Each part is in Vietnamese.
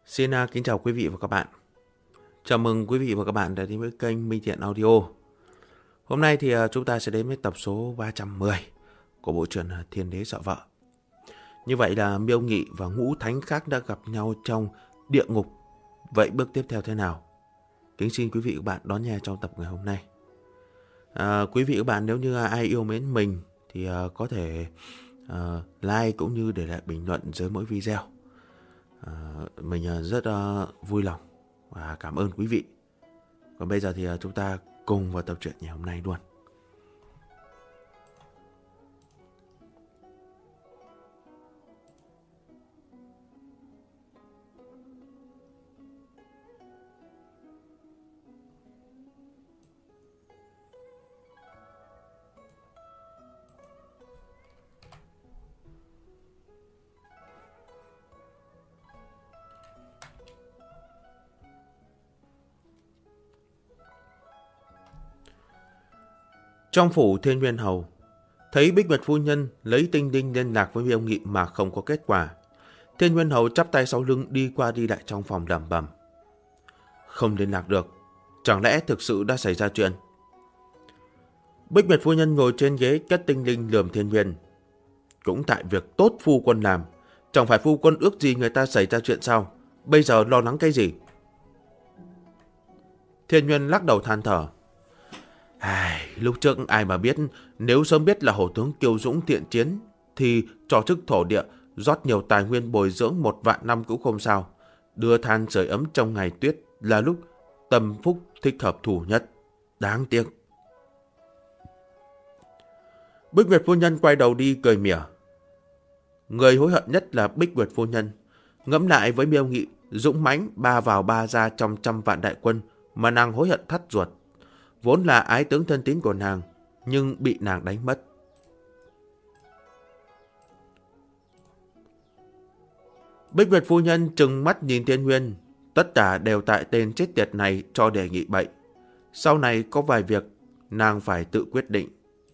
Xin kính chào quý vị và các bạn. Chào mừng quý vị và các bạn đã đến với kênh Minh Thiện Audio. Hôm nay thì chúng ta sẽ đến với tập số 310 của bộ truyện Thiên Đế Sợ Vợ. Như vậy là Miêu Nghị và ngũ thánh khác đã gặp nhau trong địa ngục. Vậy bước tiếp theo thế nào? Kính xin quý vị và các bạn đón nghe trong tập ngày hôm nay. Quý vị và các bạn nếu như ai yêu mến mình thì có thể like cũng như để lại bình luận dưới mỗi video. Mình rất vui lòng và cảm ơn quý vị. Còn bây giờ thì chúng ta cùng vào tập truyện ngày hôm nay luôn. Trong phủ Thiên Nguyên Hầu, thấy Bích Nguyệt phu nhân lấy tinh đinh liên lạc với Miêu Nghị mà không có kết quả. Thiên Nguyên Hầu chắp tay sau lưng đi qua đi lại trong phòng lẩm bẩm. Không liên lạc được, chẳng lẽ thực sự đã xảy ra chuyện? Bích Nguyệt phu nhân ngồi trên ghế cất tinh linh lườm Thiên Nguyên. Cũng tại việc tốt phu quân làm, chẳng phải phu quân ước gì người ta xảy ra chuyện sao? Bây giờ lo lắng cái gì? Thiên Nguyên lắc đầu than thở. Lúc trước ai mà biết, nếu sớm biết là hổ tướng kiêu dũng thiện chiến, thì cho chức thổ địa, rót nhiều tài nguyên bồi dưỡng 1 vạn năm cũng không sao. Đưa than sưởi ấm trong ngày tuyết là lúc tâm phúc thích hợp thủ nhất. Đáng tiếc. Bích Nguyệt phu nhân quay đầu đi cười mỉa. Người hối hận nhất là Bích Nguyệt phu nhân. Ngẫm lại với Miêu Nghị, dũng mãnh 3 vào 3 ra trong 100 vạn đại quân mà nàng hối hận thắt ruột. Vốn là ái tướng thân tín của nàng, nhưng bị nàng đánh mất. Bích Nguyệt phu nhân trừng mắt nhìn Thiên Nguyên. Tất cả đều tại tên chết tiệt này cho đề nghị bậy. Sau này có vài việc nàng phải tự quyết định.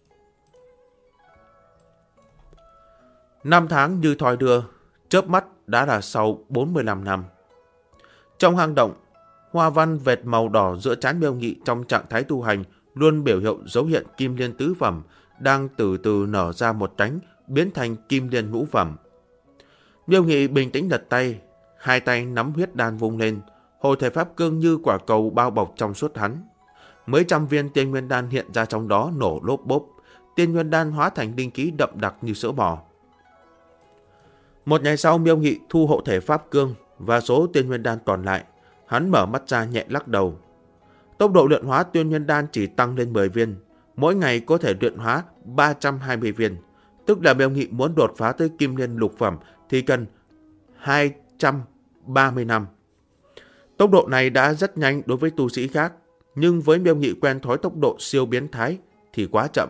5 tháng như thoi đưa, chớp mắt đã là sau 45 năm. Trong hang động, hoa văn vệt màu đỏ giữa trán Miêu Nghị trong trạng thái tu hành luôn biểu hiệu dấu hiện kim liên tứ phẩm, đang từ từ nở ra một cánh, biến thành kim liên ngũ phẩm. Miêu Nghị bình tĩnh lật tay, hai tay nắm huyết đan vung lên, hồi thể pháp cương như quả cầu bao bọc trong suốt hắn. Mấy trăm viên tiên nguyên đan hiện ra trong đó nổ lốp bốp, tiên nguyên đan hóa thành linh khí đậm đặc như sữa bò. Một ngày sau, Miêu Nghị thu hộ thể pháp cương và số tiên nguyên đan còn lại. Hắn mở mắt ra nhẹ lắc đầu. Tốc độ luyện hóa tiên nguyên đan chỉ tăng lên 10 viên. Mỗi ngày có thể luyện hóa 320 viên. Tức là Miêu Nghị muốn đột phá tới kim liên lục phẩm thì cần 230 năm. Tốc độ này đã rất nhanh đối với tu sĩ khác. Nhưng với Miêu Nghị quen thói tốc độ siêu biến thái thì quá chậm.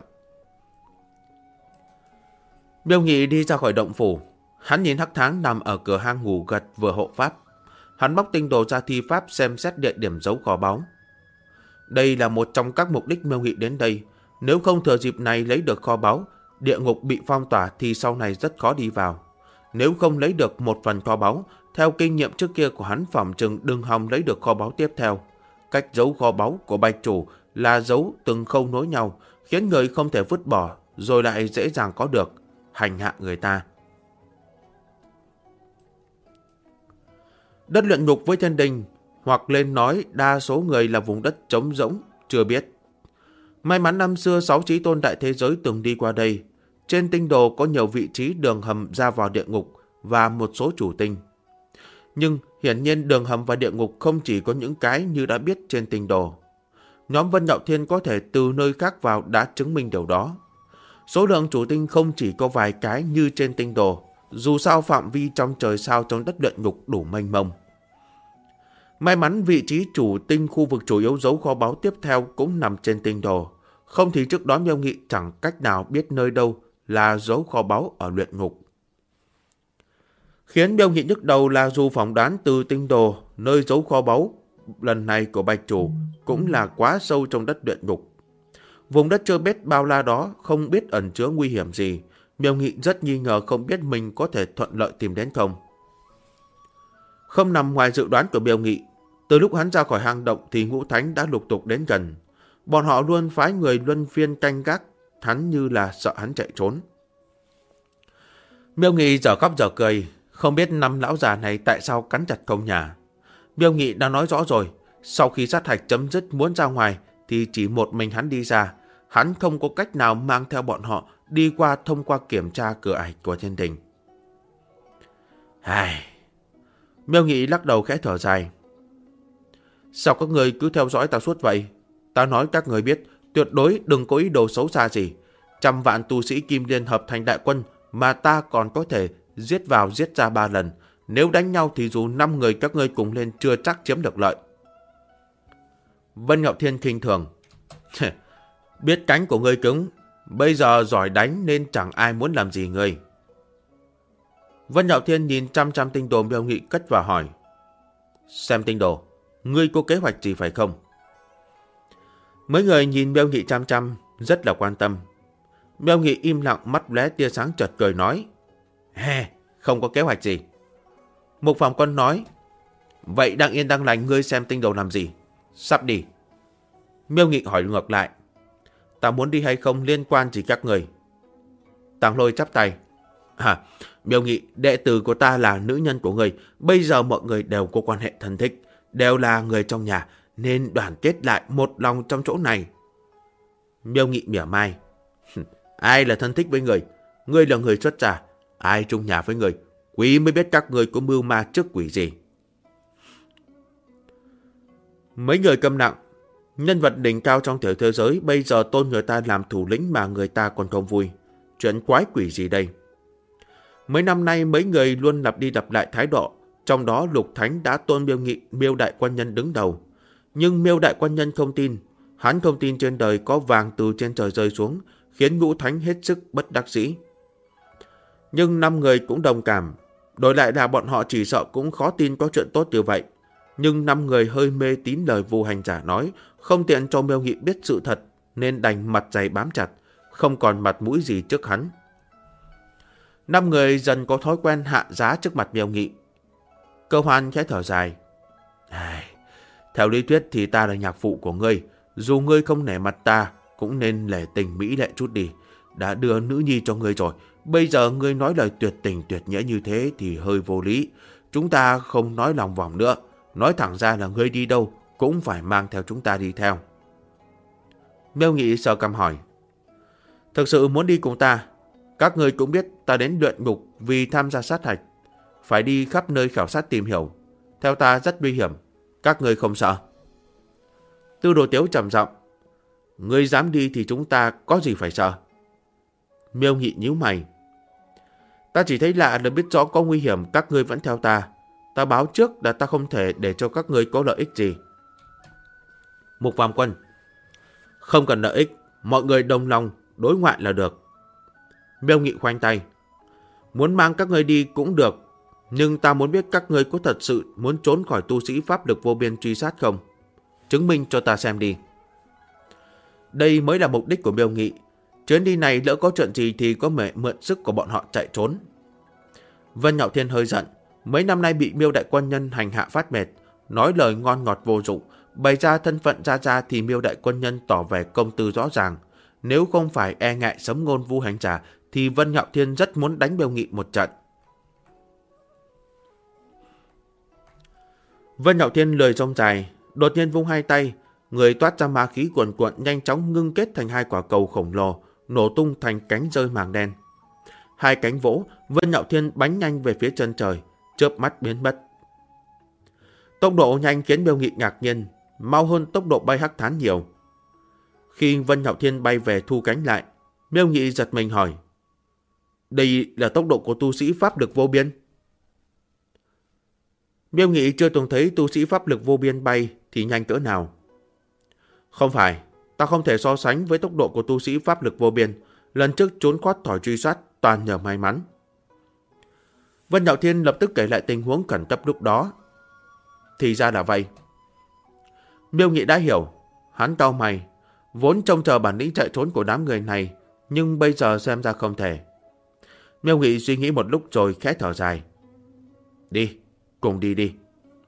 Miêu Nghị đi ra khỏi động phủ. Hắn nhìn Hắc Tháng nằm ở cửa hang ngủ gật vừa hộ pháp. Hắn móc tinh đồ ra thi pháp xem xét địa điểm giấu kho báu. Đây là một trong các mục đích Miêu Nghị đến đây. Nếu không thừa dịp này lấy được kho báu, địa ngục bị phong tỏa thì sau này rất khó đi vào. Nếu không lấy được một phần kho báu, theo kinh nghiệm trước kia của hắn phỏng chừng đừng hòng lấy được kho báu tiếp theo. Cách giấu kho báu của Bạch Chủ là giấu từng khâu nối nhau, khiến người không thể vứt bỏ rồi lại dễ dàng có được, hành hạ người ta. Đất luyện ngục với thiên đình, hoặc lên nói đa số người là vùng đất trống rỗng, chưa biết. May mắn năm xưa 6 chí tôn đại thế giới từng đi qua đây. Trên tinh đồ có nhiều vị trí đường hầm ra vào địa ngục và một số chủ tinh. Nhưng hiển nhiên đường hầm và địa ngục không chỉ có những cái như đã biết trên tinh đồ. Nhóm Vân Nhạo Thiên có thể từ nơi khác vào đã chứng minh điều đó. Số lượng chủ tinh không chỉ có vài cái như trên tinh đồ, dù sao phạm vi trong trời sao trong đất luyện ngục đủ mênh mông. May mắn vị trí chủ tinh khu vực chủ yếu giấu kho báu tiếp theo cũng nằm trên tinh đồ. Không thì trước đó Miêu Nghị chẳng cách nào biết nơi đâu là giấu kho báu ở luyện ngục. Khiến Miêu Nghị nhức đầu là dù phỏng đoán từ tinh đồ, nơi giấu kho báu lần này của Bạch Chủ cũng là quá sâu trong đất luyện ngục. Vùng đất chưa biết bao la đó không biết ẩn chứa nguy hiểm gì. Miêu Nghị rất nghi ngờ không biết mình có thể thuận lợi tìm đến không. Không nằm ngoài dự đoán của Miêu Nghị, từ lúc hắn ra khỏi hang động thì Ngũ Thánh đã lục tục đến gần. Bọn họ luôn phái người luân phiên canh gác, hắn như là sợ hắn chạy trốn. Miêu Nghị giờ khóc giờ cười, không biết năm lão già này tại sao cắn chặt công nhà. Miêu Nghị đã nói rõ rồi, sau khi sát hạch chấm dứt muốn ra ngoài thì chỉ một mình hắn đi ra. Hắn không có cách nào mang theo bọn họ đi qua thông qua kiểm tra cửa ải của thiên đình. Miêu Nghị lắc đầu khẽ thở dài. Sao các người cứ theo dõi ta suốt vậy? Ta nói các người biết, tuyệt đối đừng có ý đồ xấu xa gì. 100 vạn tu sĩ Kim Liên hợp thành đại quân mà ta còn có thể giết vào giết ra 3 lần. Nếu đánh nhau thì dù 5 người các ngươi cùng lên chưa chắc chiếm được lợi. Vân Ngạo Thiên khinh thường. Biết cánh của ngươi cứng, bây giờ giỏi đánh nên chẳng ai muốn làm gì ngươi. Vân Ngạo Thiên nhìn chăm chăm tinh đồ Miêu Nghị cất và hỏi. Xem tinh đồ, ngươi có kế hoạch gì phải không? Mấy người nhìn Miêu Nghị chăm chăm, rất là quan tâm. Miêu Nghị im lặng, mắt lóe tia sáng chợt cười nói. Không có kế hoạch gì. Mục Phạm Quân nói. Vậy đang yên đang lành ngươi xem tinh đồ làm gì? Sắp đi. Miêu Nghị hỏi ngược lại. Ta muốn đi hay không liên quan gì các người? Tàng Lôi chắp tay. Miêu Nghị, đệ tử của ta là nữ nhân của người. Bây giờ mọi người đều có quan hệ thân thích, đều là người trong nhà, nên đoàn kết lại một lòng trong chỗ này. Miêu Nghị mỉa mai. Ai là thân thích với người? Ngươi là người xuất gia. Ai chung nhà với người? Quỷ mới biết các người có mưu ma trước quỷ gì. Mấy người câm lặng. Nhân vật đỉnh cao trong tiểu thế giới bây giờ tôn người ta làm thủ lĩnh mà người ta còn không vui. Chuyện quái quỷ gì đây? Mấy năm nay mấy người luôn lặp đi lặp lại thái độ. Trong đó Lục Thánh đã tôn Miêu Nghị, Miêu Đại Quan Nhân đứng đầu. Nhưng Miêu Đại Quan Nhân không tin. Hắn không tin trên đời có vàng từ trên trời rơi xuống, khiến Ngũ Thánh hết sức bất đắc dĩ. Nhưng 5 người cũng đồng cảm. Đổi lại là bọn họ chỉ sợ cũng khó tin có chuyện tốt như vậy. Nhưng 5 người hơi mê tín lời Vu Hành Giả nói, không tiện cho Miêu Nghị biết sự thật, nên đành mặt dày bám chặt, không còn mặt mũi gì trước hắn. 5 người dần có thói quen hạ giá trước mặt Miêu Nghị. Cơ Hoan khẽ thở dài. Theo lý thuyết thì ta là nhạc phụ của ngươi, dù ngươi không nể mặt ta, cũng nên lễ tình mỹ lệ chút đi. Đã đưa nữ nhi cho ngươi rồi, bây giờ ngươi nói lời tuyệt tình tuyệt nghĩa như thế thì hơi vô lý. Chúng ta không nói lòng vòng nữa, nói thẳng ra là ngươi đi đâu cũng phải mang theo chúng ta đi theo. Miêu Nghị sờ cằm hỏi. Thực sự muốn đi cùng ta? Các ngươi cũng biết ta đến luyện ngục vì tham gia sát hạch, phải đi khắp nơi khảo sát tìm hiểu. Theo ta rất nguy hiểm, các ngươi không sợ? Tư Đồ Tiếu trầm giọng. Ngươi dám đi thì chúng ta có gì phải sợ? Miêu Nghị nhíu mày. Ta chỉ thấy lạ là biết rõ có nguy hiểm các ngươi vẫn theo ta. Ta báo trước là ta không thể để cho các ngươi có lợi ích gì. Mục Phạm Quân. Không cần lợi ích, mọi người đồng lòng đối ngoại là được. Miêu Nghị khoanh tay. Muốn mang các ngươi đi cũng được, nhưng ta muốn biết các ngươi có thật sự muốn trốn khỏi tu sĩ pháp lực vô biên truy sát không? Chứng minh cho ta xem đi. Đây mới là mục đích của Miêu Nghị. Chuyến đi này lỡ có chuyện gì thì có thể mượn sức của bọn họ chạy trốn. Vân Ngạo Thiên hơi giận. Mấy năm nay bị Miêu Đại Quan Nhân hành hạ phát mệt, nói lời ngon ngọt vô dụng, bày ra thân phận ra thì Miêu Đại Quan Nhân tỏ vẻ công tư rõ ràng. Nếu không phải e ngại sấm ngôn Vu Hành Giả thì Vân Ngạo Thiên rất muốn đánh Miêu Nghị một trận. Vân Ngạo Thiên lười rông dài, đột nhiên vung hai tay, người toát ra ma khí cuồn cuộn nhanh chóng ngưng kết thành 2 quả cầu khổng lồ, nổ tung thành cánh rơi màng đen. 2 cánh vỗ, Vân Ngạo Thiên bắn nhanh về phía chân trời, chớp mắt biến mất. Tốc độ nhanh khiến Miêu Nghị ngạc nhiên, mau hơn tốc độ bay Hắc Thán nhiều. Khi Vân Ngạo Thiên bay về thu cánh lại, Miêu Nghị giật mình hỏi. Đây là tốc độ của tu sĩ pháp lực vô biên. Miêu Nghị chưa từng thấy tu sĩ pháp lực vô biên bay thì nhanh cỡ nào. Không phải, ta không thể so sánh với tốc độ của tu sĩ pháp lực vô biên. Lần trước trốn thoát khỏi truy sát toàn nhờ may mắn. Vân Ngạo Thiên lập tức kể lại tình huống khẩn cấp lúc đó. Thì ra là vậy. Miêu Nghị đã hiểu. Hắn cau mày, vốn trông chờ bản lĩnh chạy trốn của đám người này, nhưng bây giờ xem ra không thể. Miêu Nghị suy nghĩ một lúc rồi khẽ thở dài. Đi, cùng đi đi.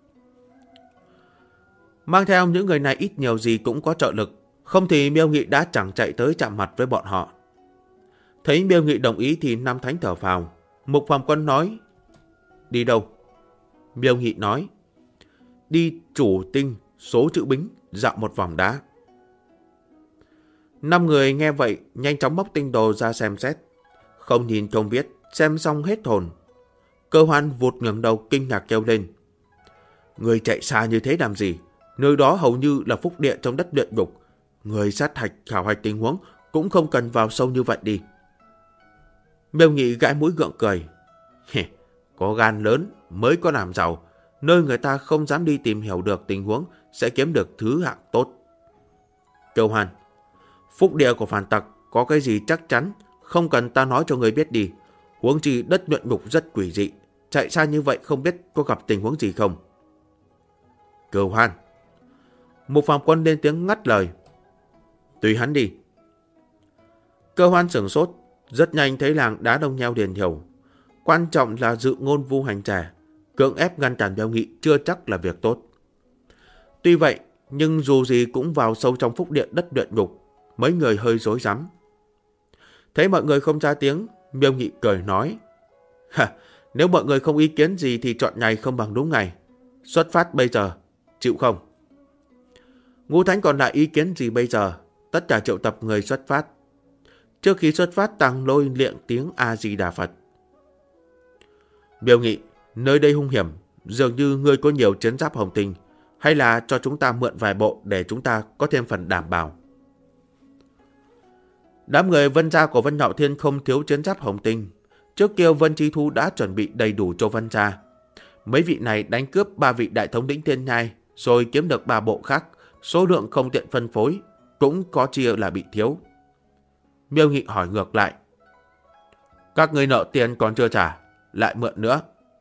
Mang theo những người này ít nhiều gì cũng có trợ lực, không thì Miêu Nghị đã chẳng chạy tới chạm mặt với bọn họ. Thấy Miêu Nghị đồng ý thì Nam Thánh thở phào. Mục Phàm Quân nói, đi đâu? Miêu Nghị nói, đi Chủ Tinh, số chữ Bính, dạo một vòng đá. 5 người nghe vậy, nhanh chóng bóc tinh đồ ra xem xét. Không nhìn không biết, xem xong hết hồn. Cơ Hoan vụt ngẩng đầu kinh ngạc kêu lên, người chạy xa như thế làm gì? Nơi đó hầu như là phúc địa trong đất luyện ngục. Người sát hạch khảo hạch tình huống cũng không cần vào sâu như vậy đi. Miêu Nghị gãi mũi gượng cười. Có gan lớn mới có làm giàu. Nơi người ta không dám đi tìm hiểu được tình huống sẽ kiếm được thứ hạng tốt. Cơ Hoan, phúc địa của phản tặc có cái gì chắc chắn không cần ta nói cho người biết đi. Huống chi đất luyện ngục rất quỷ dị, chạy xa như vậy không biết có gặp tình huống gì không. Cơ Hoan. Mục Phàm Quân lên tiếng ngắt lời. Tùy hắn đi. Cơ Hoan sửng sốt, rất nhanh thấy làng đá đông nheo điền hiểu. Quan trọng là dự ngôn vu hành trẻ, cưỡng ép ngăn cản Miêu Nghị chưa chắc là việc tốt. Tuy vậy, nhưng dù gì cũng vào sâu trong phúc điện đất luyện ngục, mấy người hơi rối rắm. Thấy mọi người không ra tiếng, Miêu Nghị cười nói, nếu mọi người không ý kiến gì thì chọn ngày không bằng đúng ngày. Xuất phát bây giờ, chịu không? Ngũ Thánh còn lại ý kiến gì bây giờ? Tất cả triệu tập người xuất phát. Trước khi xuất phát, Tăng Lôi niệm tiếng A-di-đà Phật. Miêu Nghị, nơi đây hung hiểm, dường như ngươi có nhiều chiến giáp hồng tinh, hay là cho chúng ta mượn vài bộ để chúng ta có thêm phần đảm bảo. Đám người Vân gia của Vân Nạo Thiên không thiếu chiến giáp hồng tinh. Trước kia Vân Chi Thu đã chuẩn bị đầy đủ cho Vân gia. Mấy vị này đánh cướp 3 vị đại thống lĩnh Thiên Nhai, rồi kiếm được 3 bộ khác, số lượng không tiện phân phối, cũng có chia là bị thiếu. Miêu Nghị hỏi ngược lại, các người nợ tiền còn chưa trả, lại mượn nữa.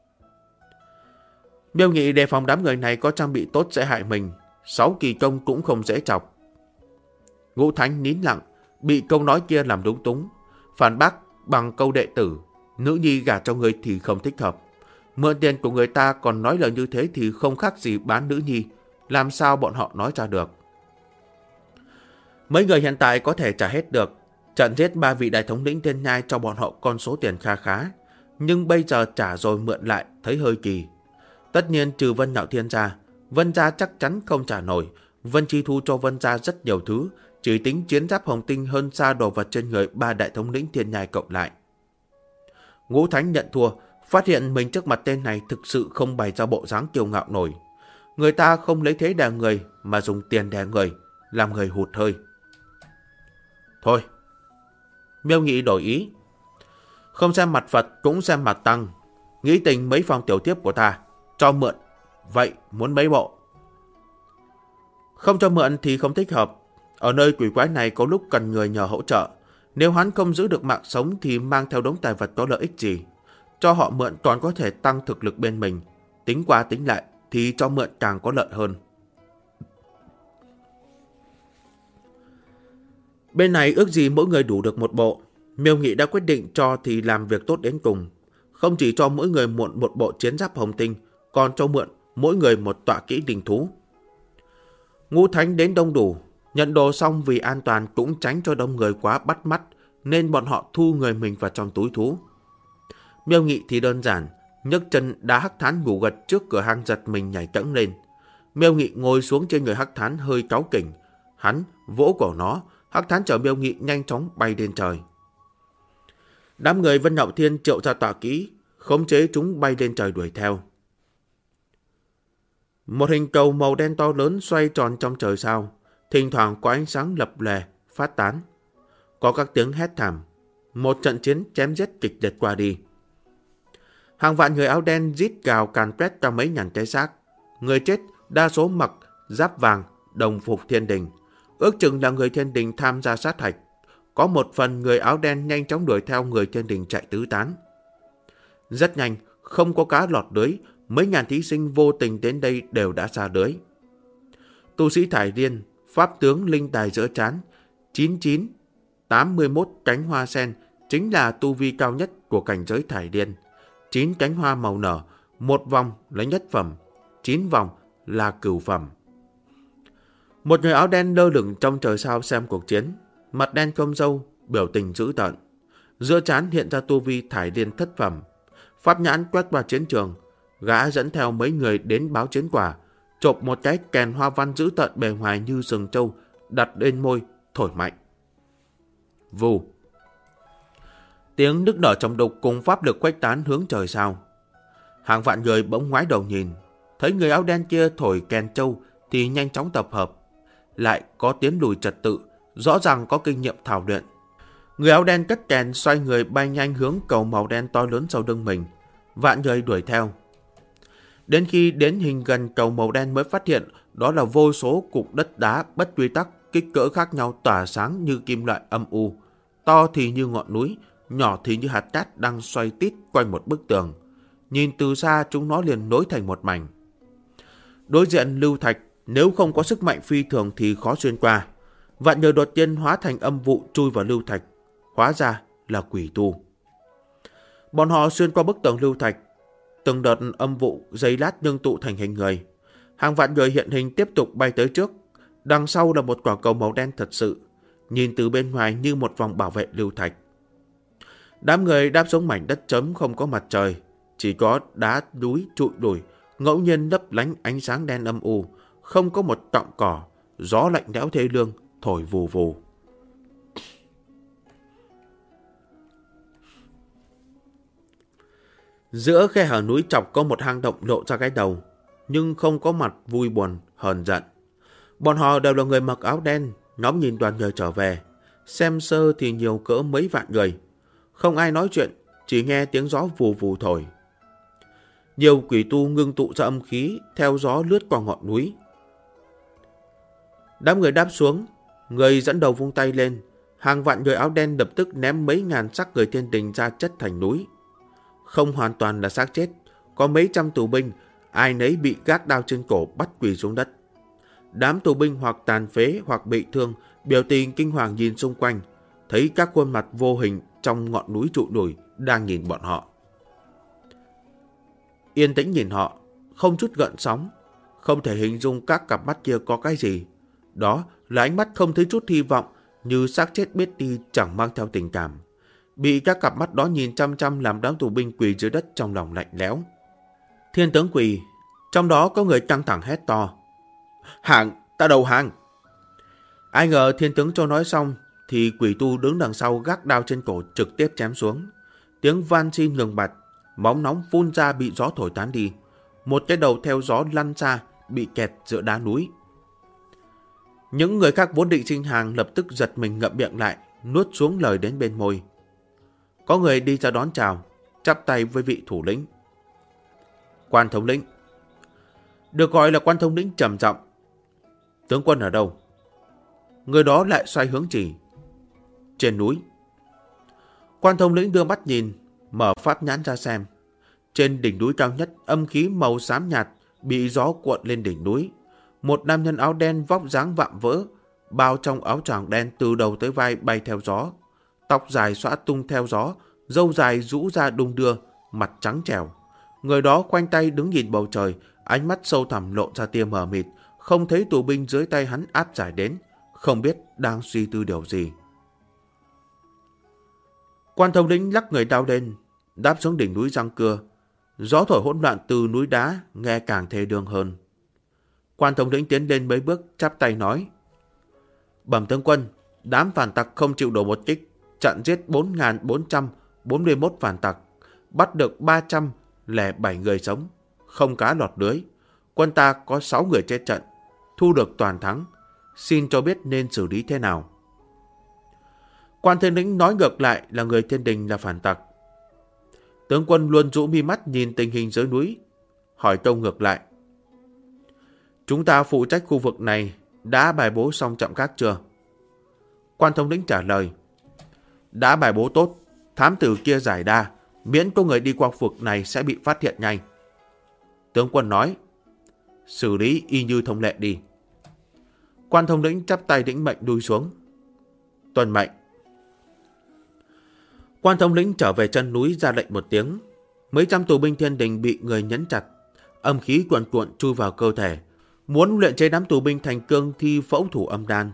Miêu Nghị đề phòng đám người này có trang bị tốt sẽ hại mình, 6 kỳ công cũng không dễ chọc. Ngũ Thánh nín lặng, bị câu nói kia làm lúng túng, phản bác bằng câu đệ tử, nữ nhi gả cho người thì không thích hợp. Mượn tiền của người ta còn nói lời như thế thì không khác gì bán nữ nhi, làm sao bọn họ nói ra được. Mấy người hiện tại có thể trả hết được, trận giết 3 vị đại thống lĩnh Thiên Nhai cho bọn họ con số tiền kha khá, nhưng bây giờ trả rồi mượn lại thấy hơi kỳ. Tất nhiên trừ Vân Nạo Thiên ra, Vân gia chắc chắn không trả nổi. Vân Chi Thu cho Vân gia rất nhiều thứ, chỉ tính chiến giáp hồng tinh hơn xa đồ vật trên người 3 đại thống lĩnh Thiên Nhai cộng lại. Ngũ Thánh nhận thua, phát hiện mình trước mặt tên này thực sự không bày ra bộ dáng kiêu ngạo nổi. Người ta không lấy thế đè người mà dùng tiền đè người, làm người hụt hơi. Thôi, Miêu Nghị đổi ý. Không xem mặt Phật cũng xem mặt Tăng. Nghĩ tình mấy phòng tiểu tiếp của ta, cho mượn. Vậy muốn mấy bộ? Không cho mượn thì không thích hợp. Ở nơi quỷ quái này có lúc cần người nhờ hỗ trợ. Nếu hắn không giữ được mạng sống thì mang theo đống tài vật có lợi ích gì? Cho họ mượn còn có thể tăng thực lực bên mình. Tính qua tính lại thì cho mượn càng có lợi hơn. Bên này ước gì mỗi người đủ được một bộ. Miêu Nghị đã quyết định cho thì làm việc tốt đến cùng. Không chỉ cho mỗi người mượn một bộ chiến giáp hồng tinh, còn cho mượn mỗi người một tọa kỹ đình thú. Ngũ Thánh đến đông đủ, nhận đồ xong vì an toàn cũng tránh cho đông người quá bắt mắt, nên bọn họ thu người mình vào trong túi thú. Miêu Nghị thì đơn giản, nhấc chân đá Hắc Thán ngủ gật trước cửa hang giật mình nhảy cẫng lên. Miêu Nghị ngồi xuống trên người Hắc Thán hơi cáu kỉnh, hắn vỗ cổ nó, Hắc Thán chở Miêu Nghị nhanh chóng bay lên trời. Đám người Vân Nạo Thiên triệu ra tọa kỹ, khống chế chúng bay lên trời đuổi theo. Một hình cầu màu đen to lớn xoay tròn trong trời sao, thỉnh thoảng có ánh sáng lập lè phát tán. Có các tiếng hét thảm, một trận chiến chém giết kịch liệt qua đi. Hàng vạn người áo đen rít gào càn quét cả mấy nhằn cái xác. Người chết đa số mặc giáp vàng, đồng phục thiên đình, ước chừng là người thiên đình tham gia sát hạch. Có một phần người áo đen nhanh chóng đuổi theo người thiên đình chạy tứ tán. Rất nhanh, không có cá lọt lưới, mấy ngàn thí sinh vô tình đến đây đều đã ra lưới. Tu sĩ Thải Liên, pháp tướng linh tài giữa trán, 99, 81 cánh hoa sen chính là tu vi cao nhất của cảnh giới Thải Liên. 9 cánh hoa màu nở, 1 vòng là nhất phẩm, 9 vòng là cửu phẩm. Một người áo đen lơ lửng trong trời sao xem cuộc chiến, mặt đen không râu, biểu tình dữ tợn. Giữa trán hiện ra tu vi thải liên thất phẩm. Pháp nhãn quét qua chiến trường, gã dẫn theo mấy người đến báo chiến quả, chộp một cái kèn hoa văn dữ tợn bề ngoài như sừng trâu, đặt lên môi, thổi mạnh. Vù. Tiếng nức nở trong đục cùng pháp lực khuếch tán hướng trời sao. Hàng vạn người bỗng ngoái đầu nhìn, thấy người áo đen kia thổi kèn trâu thì nhanh chóng tập hợp. Lại có tiến lùi trật tự, rõ ràng có kinh nghiệm thảo luyện. Người áo đen cất kèn xoay người bay nhanh hướng cầu màu đen to lớn sau lưng mình. Vạn người đuổi theo. Đến khi đến hình gần cầu màu đen mới phát hiện đó là vô số cục đất đá bất quy tắc, kích cỡ khác nhau tỏa sáng như kim loại âm u. To thì như ngọn núi, nhỏ thì như hạt cát đang xoay tít quanh một bức tường. Nhìn từ xa chúng nó liền nối thành một mảnh. Đối diện lưu thạch, nếu không có sức mạnh phi thường thì khó xuyên qua. Vạn người đột nhiên hóa thành âm vụ chui vào lưu thạch. Hóa ra là quỷ tu. Bọn họ xuyên qua bức tường lưu thạch. Từng đợt âm vụ giây lát ngưng tụ thành hình người. Hàng vạn người hiện hình tiếp tục bay tới trước. Đằng sau là một quả cầu màu đen thật sự. Nhìn từ bên ngoài như một vòng bảo vệ lưu thạch. Đám người đáp xuống mảnh đất chấm không có mặt trời. Chỉ có đá núi trụi đùi, ngẫu nhiên lấp lánh ánh sáng đen âm u. Không có một cọng cỏ. Gió lạnh lẽo thê lương thổi vù vù. Giữa khe hở núi chọc có một hang động lộ ra cái đầu, nhưng không có mặt vui buồn, hờn giận. Bọn họ đều là người mặc áo đen, ngóng nhìn đoàn người trở về. Xem sơ thì nhiều cỡ mấy vạn người. Không ai nói chuyện, chỉ nghe tiếng gió vù vù thổi. Nhiều quỷ tu ngưng tụ ra âm khí, theo gió lướt qua ngọn núi. Đám người đáp xuống, người dẫn đầu vung tay lên. Hàng vạn người áo đen lập tức ném mấy ngàn xác người thiên đình ra chất thành núi. Không hoàn toàn là xác chết, có mấy trăm tù binh, ai nấy bị gác đao trên cổ bắt quỳ xuống đất. Đám tù binh hoặc tàn phế hoặc bị thương, biểu tình kinh hoàng nhìn xung quanh, thấy các khuôn mặt vô hình trong ngọn núi trụ đồi đang nhìn bọn họ. Yên tĩnh nhìn họ, không chút gợn sóng, không thể hình dung các cặp mắt kia có cái gì. Đó là ánh mắt không thấy chút hy vọng, như xác chết biết đi chẳng mang theo tình cảm. Bị các cặp mắt đó nhìn chăm chăm làm đám tù binh quỳ dưới đất trong lòng lạnh lẽo. Thiên tướng quỳ, trong đó có người căng thẳng hét to. Hàng, ta đầu hàng. Ai ngờ thiên tướng cho nói xong, thì quỷ tu đứng đằng sau gác đao trên cổ trực tiếp chém xuống. Tiếng van xin ngừng bặt, móng nóng phun ra bị gió thổi tán đi. Một cái đầu theo gió lăn ra, bị kẹt giữa đá núi. Những người khác vốn định xin hàng lập tức giật mình ngậm miệng lại, nuốt xuống lời đến bên môi. Có người đi ra đón chào, chắp tay với vị thủ lĩnh. Quan thống lĩnh. Được gọi là quan thống lĩnh trầm giọng. Tướng quân ở đâu? Người đó lại xoay hướng chỉ. Trên núi. Quan thống lĩnh đưa mắt nhìn, mở pháp nhãn ra xem. Trên đỉnh núi cao nhất, âm khí màu xám nhạt bị gió cuộn lên đỉnh núi. Một nam nhân áo đen vóc dáng vạm vỡ, bao trong áo choàng đen từ đầu tới vai bay theo gió. Tóc dài xõa tung theo gió, râu dài rũ ra đung đưa, mặt trắng trẻo. Người đó khoanh tay đứng nhìn bầu trời, ánh mắt sâu thẳm lộ ra tia mờ mịt, không thấy tù binh dưới tay hắn áp giải đến, không biết đang suy tư điều gì. Quan thống lĩnh lắc người đao lên, đáp xuống đỉnh núi răng cưa. Gió thổi hỗn loạn từ núi đá, nghe càng thê lương hơn. Quan thống lĩnh tiến lên mấy bước, chắp tay nói. Bẩm tướng quân, đám phản tặc không chịu đổ một kích, chặn giết 4.441 phản tặc, bắt được 307 người sống, không cá lọt lưới. Quân ta có 6 người chết trận, thu được toàn thắng. Xin cho biết nên xử lý thế nào. Quan thống lĩnh nói ngược lại là người thiên đình là phản tặc. Tướng quân luôn rũ mi mắt nhìn tình hình dưới núi, hỏi câu ngược lại. Chúng ta phụ trách khu vực này đã bài bố xong trạm gác chưa? Quan thống lĩnh trả lời. Đã bài bố tốt, thám tử kia giải đa, miễn có người đi qua khu vực này sẽ bị phát hiện nhanh. Tướng quân nói. Xử lý y như thông lệ đi. Quan thống lĩnh chắp tay lĩnh mệnh đuôi xuống. Tuân mệnh. Quan thống lĩnh trở về chân núi ra lệnh một tiếng. Mấy trăm tù binh thiên đình bị người nhấn chặt, âm khí cuồn cuộn chui vào cơ thể, muốn luyện chế đám tù binh thành cương thi phẫu thủ âm đan.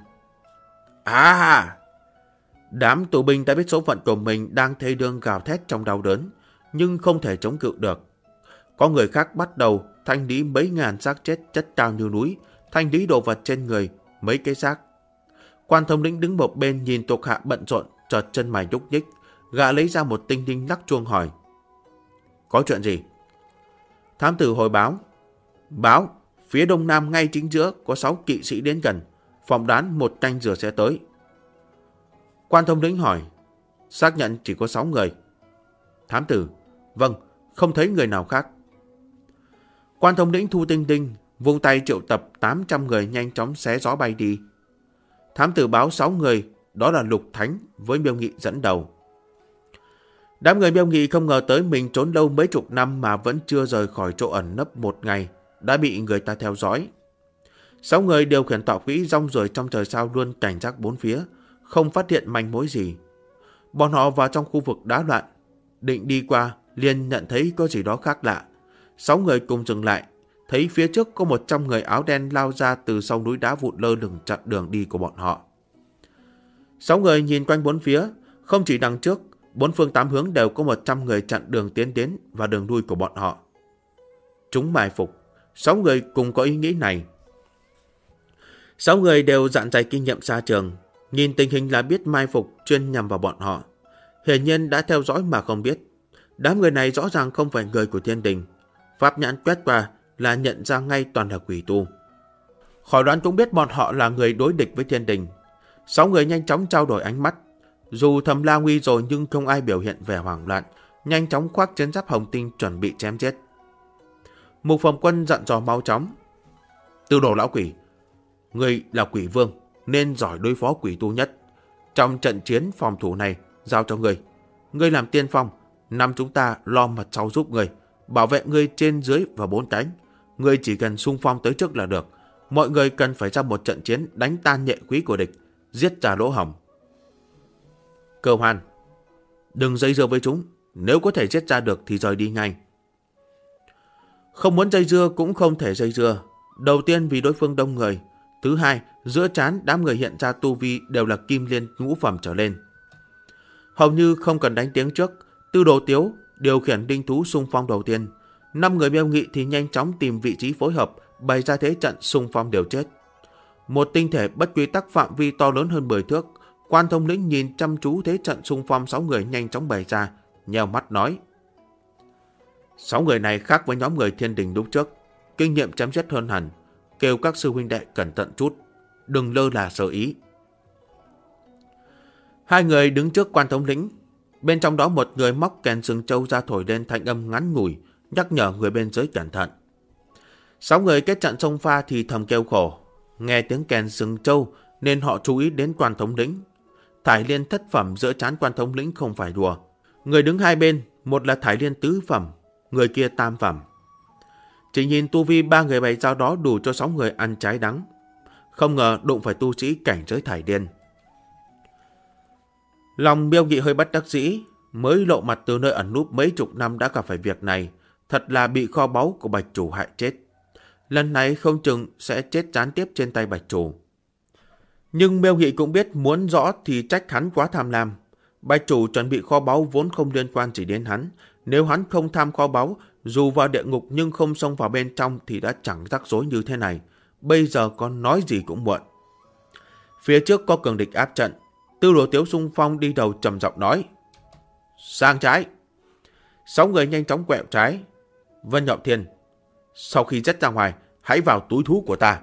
Đám tù binh đã biết số phận của mình, đang thê đương gào thét trong đau đớn, nhưng không thể chống cự được. Có người khác bắt đầu thanh lý mấy ngàn xác chết chất cao như núi, thanh lý đồ vật trên người, mấy cái xác. Quan thống lĩnh đứng một bên nhìn thuộc hạ bận rộn, chợt chân mày nhúc nhích, gã lấy ra một tinh đinh lắc chuông hỏi. Có chuyện gì? Thám tử hồi báo. Báo, phía đông nam ngay chính giữa có 6 kỵ sĩ đến gần, phỏng đoán 1 canh giờ sẽ tới. Quan thống lĩnh hỏi. Xác nhận chỉ có 6 người. Thám tử. Vâng, không thấy người nào khác. Quan thống lĩnh thu tinh đinh, vung tay triệu tập 800 người nhanh chóng xé gió bay đi. Thám tử báo 6 người, đó là Lục Thánh với Miêu Nghị dẫn đầu. Đám người Miêu Nghị không ngờ tới mình trốn lâu mấy chục năm mà vẫn chưa rời khỏi chỗ ẩn nấp 1 ngày, đã bị người ta theo dõi. 6 người điều khiển tọa quỹ rong ruổi trong trời sao, luôn cảnh giác bốn phía, không phát hiện manh mối gì. Bọn họ vào trong khu vực đá loạn, định đi qua, liền nhận thấy có gì đó khác lạ. 6 người cùng dừng lại, thấy phía trước có 100 người áo đen lao ra từ sau núi đá vụn lơ lửng chặn đường đi của bọn họ. 6 người nhìn quanh bốn phía, không chỉ đằng trước, 4 phương 8 hướng đều có 100 người chặn đường tiến đến và đường lui của bọn họ. Chúng mai phục. 6 người cùng có ý nghĩ này. 6 người đều dạn dày kinh nghiệm xa trường, nhìn tình hình là biết mai phục chuyên nhằm vào bọn họ. Hiển nhiên đã theo dõi mà không biết. Đám người này rõ ràng không phải người của thiên đình. Pháp nhãn quét qua là nhận ra ngay toàn là quỷ tu. Khỏi đoán cũng biết bọn họ là người đối địch với thiên đình. 6 người nhanh chóng trao đổi ánh mắt. Dù thầm la nguy rồi nhưng không ai biểu hiện vẻ hoảng loạn, nhanh chóng khoác chiến giáp hồng tinh chuẩn bị chém giết. Mục Phẩm Quân dặn dò mau chóng. Tư đồ lão quỷ, người là quỷ vương nên giỏi đối phó quỷ tu nhất. Trong trận chiến phòng thủ này giao cho người. Ngươi làm tiên phong, năm chúng ta lo mặt sau giúp người, bảo vệ ngươi trên dưới và 4 cánh. Ngươi chỉ cần xung phong tới trước là được. Mọi người cần phải ra một trận chiến đánh tan nhệ quý của địch, giết ra lỗ hổng. Cơ Hoan, đừng dây dưa với chúng, nếu có thể giết ra được thì rời đi ngay. Không muốn dây dưa cũng không thể dây dưa. Đầu tiên vì đối phương đông người, thứ hai giữa trán đám người hiện ra tu vi đều là kim liên ngũ phẩm trở lên. Hầu như không cần đánh tiếng trước, Tư Đồ Tiếu điều khiển đinh thú xung phong đầu tiên. 5 người Miêu Nghị thì nhanh chóng tìm vị trí phối hợp, bày ra thế trận xung phong đều chết. Một tinh thể bất quy tắc phạm vi to lớn hơn 10 thước, Quan thống lĩnh nhìn chăm chú thế trận xung phong 6 người nhanh chóng bày ra, nheo mắt nói. 6 người này khác với nhóm người thiên đình lúc trước, kinh nghiệm chém giết hơn hẳn, kêu các sư huynh đệ cẩn thận chút, đừng lơ là sơ ý. 2 người đứng trước Quan thống lĩnh, bên trong đó một người móc kèn sừng trâu ra thổi lên thanh âm ngắn ngủi, nhắc nhở người bên dưới cẩn thận. 6 người kết trận xông pha thì thầm kêu khổ, nghe tiếng kèn sừng trâu nên họ chú ý đến Quan thống lĩnh. Thải liên thất phẩm giữa trán Quan thống lĩnh không phải đùa. Người đứng hai bên, một là Thải liên tứ phẩm, người kia tam phẩm. Chỉ nhìn tu vi 3 người bày giao đó đủ cho 6 người ăn trái đắng. Không ngờ đụng phải tu sĩ cảnh giới Thải liên. Lòng Miêu Nghị hơi bất đắc dĩ, mới lộ mặt từ nơi ẩn núp mấy chục năm đã gặp phải việc này, thật là bị kho báu của Bạch Chủ hại chết. Lần này không chừng sẽ chết gián tiếp trên tay Bạch Chủ. Nhưng Miêu Nghị cũng biết muốn rõ thì trách hắn quá tham lam. Bạch Chủ chuẩn bị kho báu vốn không liên quan gì đến hắn. Nếu hắn không tham kho báu, dù vào địa ngục nhưng không xông vào bên trong thì đã chẳng rắc rối như thế này. Bây giờ con nói gì cũng muộn. Phía trước có cường địch áp trận. Tư Đồ Tiếu xung phong đi đầu trầm giọng nói. Sang trái. 6 người nhanh chóng quẹo trái. Vân Nhậm Thiên, sau khi dắt ra ngoài, hãy vào túi thú của ta.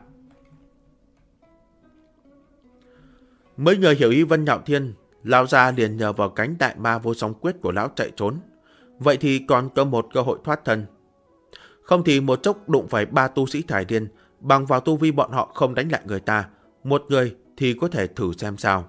Mấy người hiểu ý Vân Nhậm Thiên, lao ra liền nhờ vào cánh đại ma vô song quyết của lão chạy trốn. Vậy thì còn có một cơ hội thoát thân. Không thì một chốc đụng phải 3 tu sĩ Thải Liên, bằng vào tu vi bọn họ không đánh lại người ta. Một người thì có thể thử xem sao.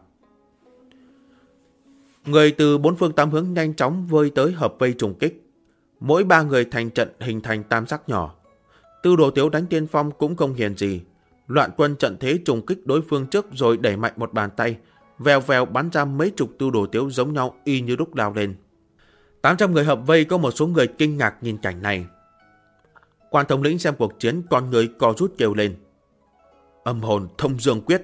Người từ 4 phương 8 hướng nhanh chóng vơi tới hợp vây trùng kích. Mỗi 3 người thành trận hình thành tam giác nhỏ. Tư Đồ Tiếu đánh tiên phong cũng không hiền gì. Loạn quân trận thế trùng kích đối phương trước rồi đẩy mạnh một bàn tay, vèo vèo bắn ra mấy chục Tư Đồ Tiếu giống nhau y như lúc lao lên. 800 người hợp vây, có một số người kinh ngạc nhìn cảnh này. Quan thống lĩnh xem cuộc chiến, con người co rút kêu lên: Âm hồn thông dương quyết.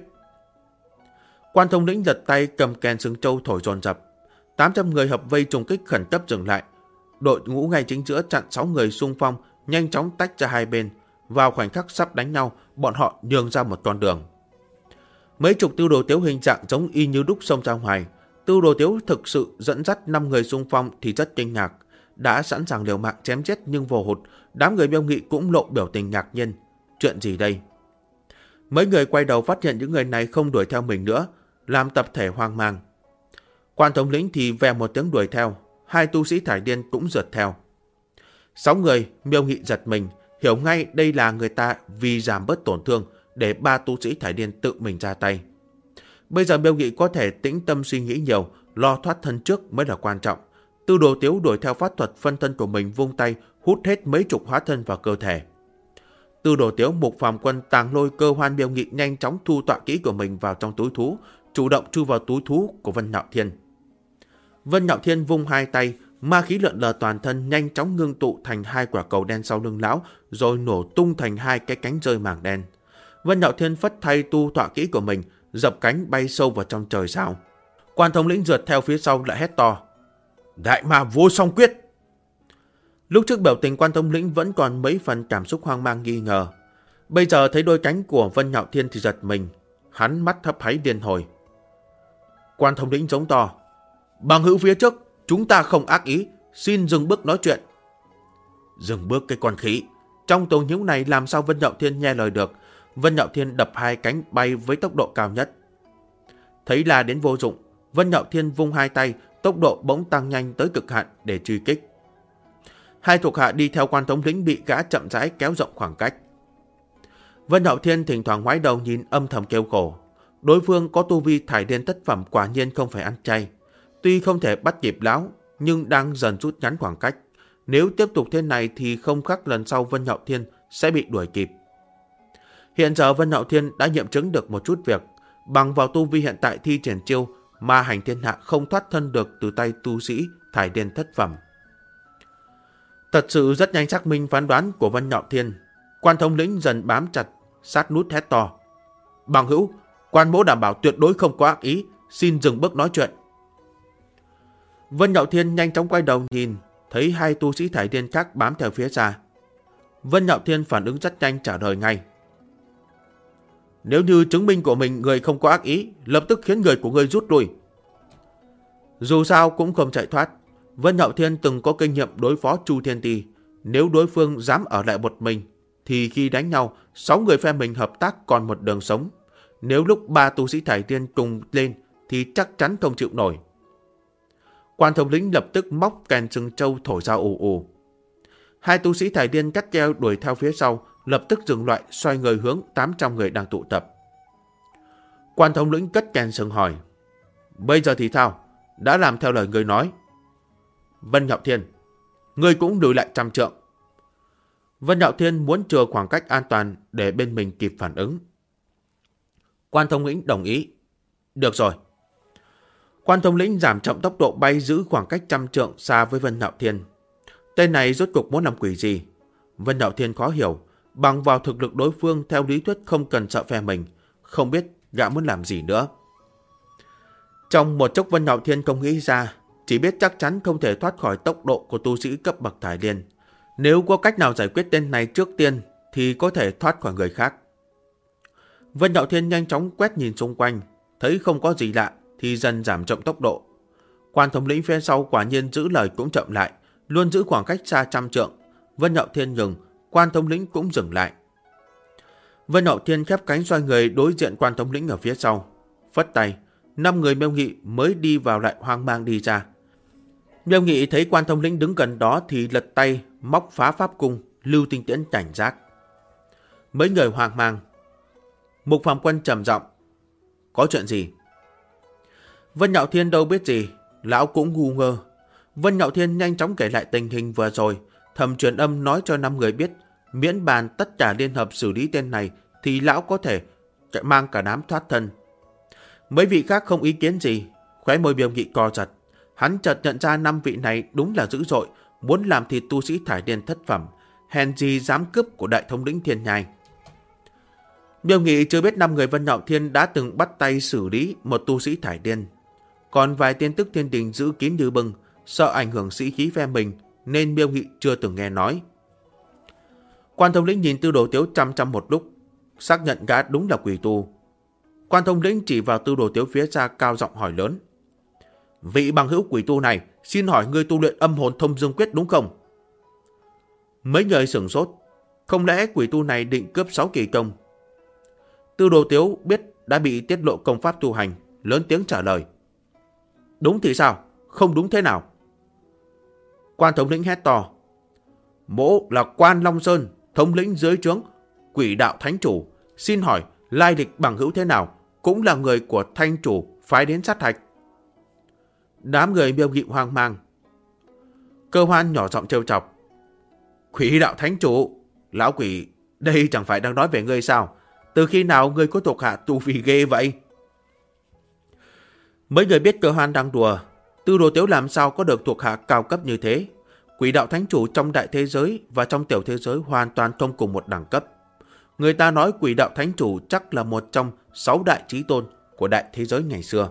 Quan thống lĩnh giật tay cầm kèn sừng trâu thổi dồn dập. 800 người hợp vây trùng kích khẩn cấp dừng lại. Đội ngũ ngay chính giữa chặn 6 người xung phong, nhanh chóng tách ra hai bên. Vào khoảnh khắc sắp đánh nhau, bọn họ nhường ra một con đường. Mấy chục tư đồ tiếu hình dạng giống y như đúc xông ra ngoài. Tư đồ tiếu thực sự dẫn dắt 5 người xung phong thì rất kinh ngạc. Đã sẵn sàng liều mạng chém giết nhưng vô hụt. Đám người Miêu Nghị cũng lộ biểu tình ngạc nhiên. Chuyện gì đây? Mấy người quay đầu phát hiện những người này không đuổi theo mình nữa, làm tập thể hoang mang. Quan thống lĩnh thì ve một tiếng đuổi theo. 2 tu sĩ thải điên cũng rượt theo. 6 người, Miêu Nghị giật mình, hiểu ngay đây là người ta vì giảm bớt tổn thương để 3 tu sĩ thải điên tự mình ra tay. Bây giờ Miêu Nghị có thể tĩnh tâm suy nghĩ nhiều, lo thoát thân trước mới là quan trọng. Tư đồ tiếu đuổi theo pháp thuật phân thân của mình, vung tay hút hết mấy chục hóa thân vào cơ thể. Tư đồ tiếu, Mục Phàm Quân, Tàng Lôi, Cơ Hoan, Miêu Nghị nhanh chóng thu tọa kỹ của mình vào trong túi thú, chủ động chui vào túi thú của Vân Nạo Thiên. Vân Nạo Thiên vung hai tay, ma khí lượn lờ toàn thân nhanh chóng ngưng tụ thành 2 quả cầu đen sau lưng lão, rồi nổ tung thành 2 cái cánh rơi màng đen. Vân Nạo Thiên phất thay tu tọa kỹ của mình, dập cánh bay sâu vào trong trời sao. Quan thống lĩnh rượt theo phía sau lại hét to: Đại ma vô song quyết! Lúc trước biểu tình Quan thống lĩnh vẫn còn mấy phần cảm xúc hoang mang nghi ngờ. Bây giờ thấy đôi cánh của Vân Nạo Thiên thì giật mình, hắn mắt hấp háy điên hồi. Quan thống lĩnh giống to: Bằng hữu phía trước, chúng ta không ác ý, xin dừng bước nói chuyện. Dừng bước cái con khỉ! Trong tổ nhiễu này làm sao Vân Nạo Thiên nghe lời được? Vân Nạo Thiên đập 2 cánh bay với tốc độ cao nhất. Thấy là đến vô dụng, Vân Nạo Thiên vung 2 tay, tốc độ bỗng tăng nhanh tới cực hạn để truy kích. 2 thuộc hạ đi theo Quan thống lĩnh bị gã chậm rãi kéo rộng khoảng cách. Vân Nạo Thiên thỉnh thoảng ngoái đầu nhìn, âm thầm kêu khổ. Đối phương có tu vi thải điên thất phẩm, quả nhiên không phải ăn chay. Tuy không thể bắt kịp lão, nhưng đang dần rút ngắn khoảng cách. Nếu tiếp tục thế này thì không khác lần sau Vân Nạo Thiên sẽ bị đuổi kịp. Hiện giờ Vân Nạo Thiên đã nghiệm chứng được một chút việc. Bằng vào tu vi hiện tại thi triển chiêu, ma hành thiên hạ không thoát thân được từ tay tu sĩ thải điên thất phẩm. Thật sự rất nhanh xác minh phán đoán của Vân Nạo Thiên. Quan thống lĩnh dần bám chặt, sát nút hét to: Bằng hữu, quan mỗ đảm bảo tuyệt đối không có ác ý, xin dừng bước nói chuyện. Vân Nạo Thiên nhanh chóng quay đầu nhìn, thấy 2 tu sĩ thải điên khác bám theo phía xa. Vân Nạo Thiên phản ứng rất nhanh, trả lời ngay: Nếu như chứng minh của mình người không có ác ý, lập tức khiến người của người rút lui. Dù sao cũng không chạy thoát. Vân Nạo Thiên từng có kinh nghiệm đối phó Chu Thiên Ti. Nếu đối phương dám ở lại một mình, thì khi đánh nhau, 6 người phe mình hợp tác còn một đường sống. Nếu lúc 3 tu sĩ thải điên cùng lên, thì chắc chắn không chịu nổi. Quan thống lĩnh lập tức móc kèn sừng trâu thổi ra ù ù. 2 tu sĩ thải điên cắt keo đuổi theo phía sau, lập tức dừng lại, xoay người hướng 800 người đang tụ tập. Quan thống lĩnh cất kèn sừng hỏi: Bây giờ thì sao? Đã làm theo lời người nói? Vân Nạo Thiên: Ngươi cũng lùi lại 100 trượng. Vân Nạo Thiên muốn chừa khoảng cách an toàn để bên mình kịp phản ứng. Quan thống lĩnh đồng ý. Được rồi. Quan thống lĩnh giảm chậm tốc độ bay, giữ khoảng cách 100 trượng xa với Vân Nạo Thiên. Tên này rốt cuộc muốn làm quỷ gì? Vân Nạo Thiên khó hiểu. Bằng vào thực lực đối phương, theo lý thuyết không cần sợ phe mình. Không biết gã muốn làm gì nữa. Trong một chốc Vân Nạo Thiên không nghĩ ra, chỉ biết chắc chắn không thể thoát khỏi tốc độ của tu sĩ cấp bậc thải điên. Nếu có cách nào giải quyết tên này trước tiên thì có thể thoát khỏi người khác. Vân Nạo Thiên nhanh chóng quét nhìn xung quanh, thấy không có gì lạ thì dần giảm chậm tốc độ. Quan thống lĩnh phía sau quả nhiên giữ lời cũng chậm lại, luôn giữ khoảng cách xa 100 trượng. Vân Nạo Thiên ngừng, Quan thống lĩnh cũng dừng lại. Vân Nạo Thiên khép cánh xoay người đối diện Quan thống lĩnh ở phía sau, phất tay, 5 người Miêu Nghị mới đi vào lại hoang mang đi ra. Miêu Nghị thấy Quan thống lĩnh đứng gần đó thì lật tay móc phá pháp cung, lưu tinh tiễn cảnh giác. Mấy người hoang mang. Mục Phàm Quân trầm giọng: Có chuyện gì? Vân Nạo Thiên đâu biết gì, lão cũng ngu ngơ. Vân Nạo Thiên nhanh chóng kể lại tình hình vừa rồi, thầm truyền âm nói cho 5 người biết, miễn bàn tất cả liên hợp xử lý tên này thì lão có thể mang cả đám thoát thân. Mấy vị khác không ý kiến gì, khóe môi Miêu Nghị co giật. Hắn chợt nhận ra 5 vị này đúng là dữ dội, muốn làm thịt tu sĩ thải điên thất phẩm, hèn gì dám cướp của đại thống lĩnh Thiên Nhai. Miêu Nghị chưa biết 5 người Vân Nhạo Thiên đã từng bắt tay xử lý một tu sĩ thải điên. Còn vài tin tức thiên đình giữ kín như bưng, sợ ảnh hưởng sĩ khí phe mình, nên Miêu Nghị chưa từng nghe nói. Quan thống lĩnh nhìn Tư Đồ Tiếu chăm chăm một lúc, xác nhận gã đúng là quỷ tu. Quan thống lĩnh chỉ vào Tư Đồ Tiếu phía xa cao giọng hỏi lớn: vị bằng hữu quỷ tu này, xin hỏi ngươi tu luyện âm hồn thông dương quyết đúng không? Mấy người sửng sốt, không lẽ quỷ tu này định cướp 6 kỳ công? Tư Đồ Tiếu biết đã bị tiết lộ công pháp tu hành, lớn tiếng trả lời: đúng thì sao, không đúng thế nào? Quan thống lĩnh hét to: mỗ là Quan Long Sơn, thống lĩnh dưới trướng Quỷ Đạo Thánh Chủ, xin hỏi lai lịch bằng hữu thế nào, cũng là người của Thanh Chủ phái đến sát hạch. Đám người Miêu Nghị hoang mang. Cơ Hoan nhỏ giọng trêu chọc: Quỷ Đạo Thánh Chủ, lão quỷ, đây chẳng phải đang nói về ngươi sao? Từ khi nào ngươi có thuộc hạ tu vi ghê vậy? Mấy người biết Cơ Hoan đang đùa. Tư Đồ Tiếu làm sao có được thuộc hạ cao cấp như thế? Quỷ Đạo Thánh Chủ trong đại thế giới và trong tiểu thế giới hoàn toàn không cùng một đẳng cấp. Người ta nói Quỷ Đạo Thánh Chủ chắc là một trong 6 đại chí tôn của đại thế giới ngày xưa.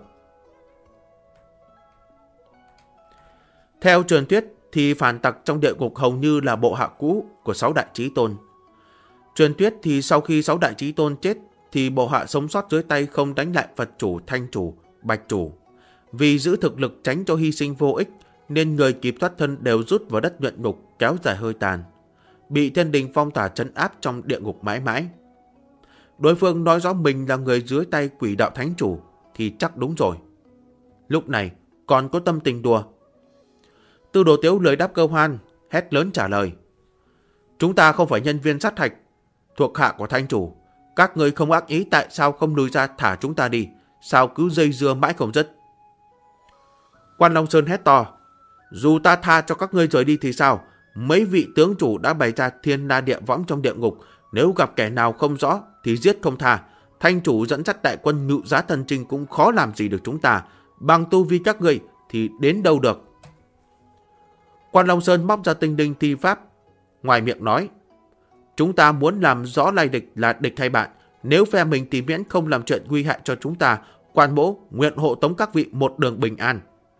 Theo truyền thuyết thì phản tặc trong địa ngục hầu như là bộ hạ cũ của 6 đại chí tôn. Truyền thuyết thì sau khi 6 đại chí tôn chết thì bộ hạ sống sót dưới tay không đánh lại Phật Chủ, Thanh Chủ, Bạch Chủ. Vì giữ thực lực tránh cho hy sinh vô ích nên người kịp thoát thân đều rút vào đất luyện ngục kéo dài hơi tàn, bị thiên đình phong tỏa trấn áp trong địa ngục mãi mãi. Đối phương nói rõ mình là người dưới tay Quỷ Đạo Thánh Chủ thì chắc đúng rồi. Lúc này còn có tâm tình đùa. Tư Đồ Tiếu lời đáp Cơ Hoan, hét lớn trả lời: chúng ta không phải nhân viên sát hạch, thuộc hạ của Thanh Chủ. Các người không ác ý tại sao không lùi ra thả chúng ta đi? Sao cứ dây dưa mãi không dứt? Quan Long Sơn hét to: dù ta tha cho các ngươi rời đi thì sao? Mấy vị tướng chủ đã bày ra thiên la địa võng trong địa ngục, nếu gặp kẻ nào không rõ thì giết không tha. Thanh Chủ dẫn dắt đại quân Ngự Giá Thần Trinh cũng khó làm gì được chúng ta. Bằng tu vi các ngươi thì đến đâu được? Quan Long Sơn móc ra tinh đinh thi pháp, ngoài miệng nói: chúng ta muốn làm rõ lai lịch là địch hay bạn. Nếu phe mình thì miễn không làm chuyện nguy hại cho chúng ta, quan mỗ nguyện hộ tống các vị một đường bình an.